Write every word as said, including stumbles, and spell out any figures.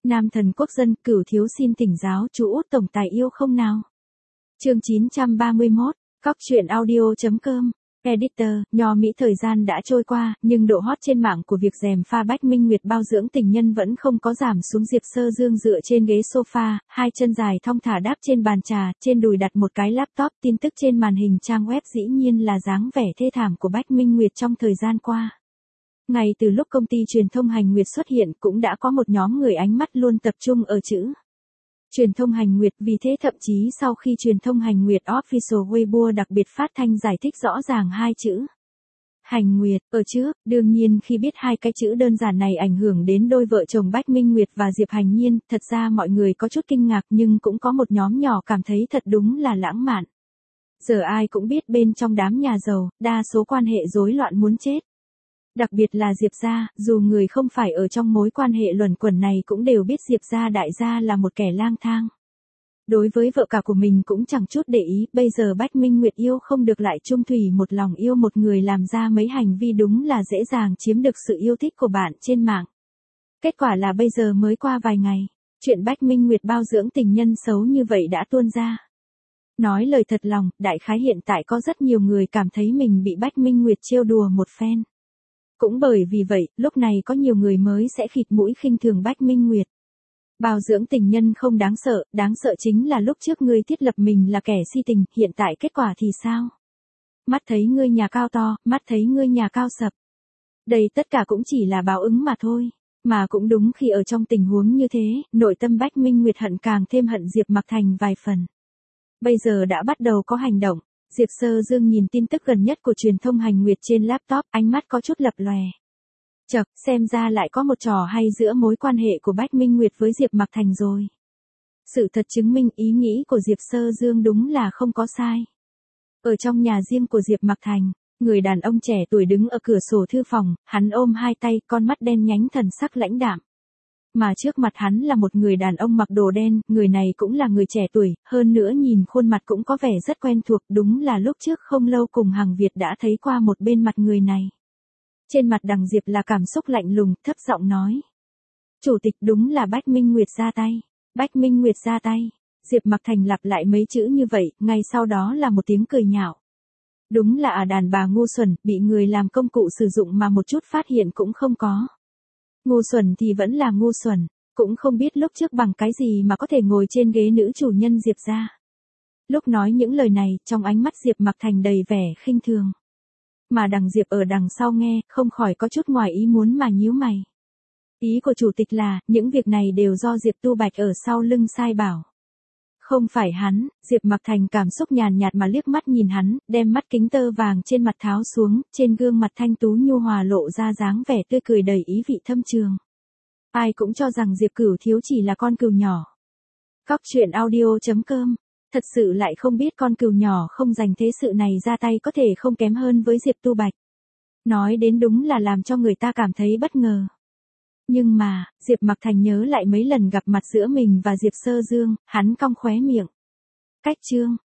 Nam thần quốc dân, Cửu thiếu xin thỉnh giáo chú út tổng tài yêu không nào? Chương chín trăm ba mươi mốt, Cóc truyện audio chấm com. Editor, nho Mỹ thời gian đã trôi qua, nhưng độ hot trên mạng của việc gièm pha Bách Minh Nguyệt bao dưỡng tình nhân vẫn không có giảm xuống. Diệp Sơ Dương dựa trên ghế sofa, hai chân dài thong thả đáp trên bàn trà, trên đùi đặt một cái laptop. Tin tức trên màn hình trang web dĩ nhiên là dáng vẻ thê thảm của Bách Minh Nguyệt trong thời gian qua. Ngay từ lúc công ty truyền thông Hành Nguyệt xuất hiện cũng đã có một nhóm người ánh mắt luôn tập trung ở chữ truyền thông Hành Nguyệt, vì thế thậm chí sau khi truyền thông Hành Nguyệt Official Weibo đặc biệt phát thanh giải thích rõ ràng hai chữ Hành Nguyệt ở trước, đương nhiên khi biết hai cái chữ đơn giản này ảnh hưởng đến đôi vợ chồng Bách Minh Nguyệt và Diệp Hành Nhiên, thật ra mọi người có chút kinh ngạc nhưng cũng có một nhóm nhỏ cảm thấy thật đúng là lãng mạn. Giờ ai cũng biết bên trong đám nhà giàu, đa số quan hệ rối loạn muốn chết. Đặc biệt là Diệp gia, dù người không phải ở trong mối quan hệ luẩn quẩn này cũng đều biết Diệp gia đại gia là một kẻ lang thang. Đối với vợ cả của mình cũng chẳng chút để ý, bây giờ Bách Minh Nguyệt yêu không được lại chung thủy một lòng yêu một người làm ra mấy hành vi đúng là dễ dàng chiếm được sự yêu thích của bạn trên mạng. Kết quả là bây giờ mới qua vài ngày, chuyện Bách Minh Nguyệt bao dưỡng tình nhân xấu như vậy đã tuôn ra. Nói lời thật lòng, đại khái hiện tại có rất nhiều người cảm thấy mình bị Bách Minh Nguyệt trêu đùa một phen. Cũng bởi vì vậy, lúc này có nhiều người mới sẽ khịt mũi khinh thường Bách Minh Nguyệt. Bao dưỡng tình nhân không đáng sợ, đáng sợ chính là lúc trước ngươi thiết lập mình là kẻ si tình, hiện tại kết quả thì sao? Mắt thấy ngươi nhà cao to, mắt thấy ngươi nhà cao sập. Đây tất cả cũng chỉ là báo ứng mà thôi. Mà cũng đúng, khi ở trong tình huống như thế, nội tâm Bách Minh Nguyệt hận càng thêm hận Diệp Mặc Thành vài phần. Bây giờ đã bắt đầu có hành động. Diệp Sơ Dương nhìn tin tức gần nhất của truyền thông Hành Nguyệt trên laptop, ánh mắt có chút lập lòe. Chậc, xem ra lại có một trò hay giữa mối quan hệ của Bách Minh Nguyệt với Diệp Mặc Thành rồi. Sự thật chứng minh ý nghĩ của Diệp Sơ Dương đúng là không có sai. Ở trong nhà riêng của Diệp Mặc Thành, người đàn ông trẻ tuổi đứng ở cửa sổ thư phòng, hắn ôm hai tay, con mắt đen nhánh thần sắc lãnh đạm. Mà trước mặt hắn là một người đàn ông mặc đồ đen, người này cũng là người trẻ tuổi, hơn nữa nhìn khuôn mặt cũng có vẻ rất quen thuộc, đúng là lúc trước không lâu cùng Hằng Việt đã thấy qua một bên mặt người này. Trên mặt Đằng Diệp là cảm xúc lạnh lùng, thấp giọng nói. Chủ tịch, đúng là Bách Minh Nguyệt ra tay. Bách Minh Nguyệt ra tay. Diệp Mặc Thành lặp lại mấy chữ như vậy, ngay sau đó là một tiếng cười nhạo. Đúng là à đàn bà ngu xuẩn, bị người làm công cụ sử dụng mà một chút phát hiện cũng không có. Ngu xuẩn thì vẫn là ngu xuẩn, cũng không biết lúc trước bằng cái gì mà có thể ngồi trên ghế nữ chủ nhân Diệp gia. Lúc nói những lời này, trong ánh mắt Diệp Mặc Thành đầy vẻ khinh thường. Mà Đằng Diệp ở đằng sau nghe, không khỏi có chút ngoài ý muốn mà nhíu mày. Ý của chủ tịch là, những việc này đều do Diệp Tu Bạch ở sau lưng sai bảo. Không phải hắn. Diệp Mặc Thành cảm xúc nhàn nhạt mà liếc mắt nhìn hắn, đem mắt kính tơ vàng trên mặt tháo xuống, trên gương mặt thanh tú nhu hòa lộ ra dáng vẻ tươi cười đầy ý vị thâm trường. Ai cũng cho rằng Diệp Cửu thiếu chỉ là con cừu nhỏ. Cóc truyện audio chấm com. Thật sự lại không biết con cừu nhỏ không dành thế sự này ra tay có thể không kém hơn với Diệp Tu Bạch. Nói đến đúng là làm cho người ta cảm thấy bất ngờ. Nhưng mà, Diệp Mặc Thành nhớ lại mấy lần gặp mặt giữa mình và Diệp Sơ Dương, hắn cong khóe miệng. Cách chương,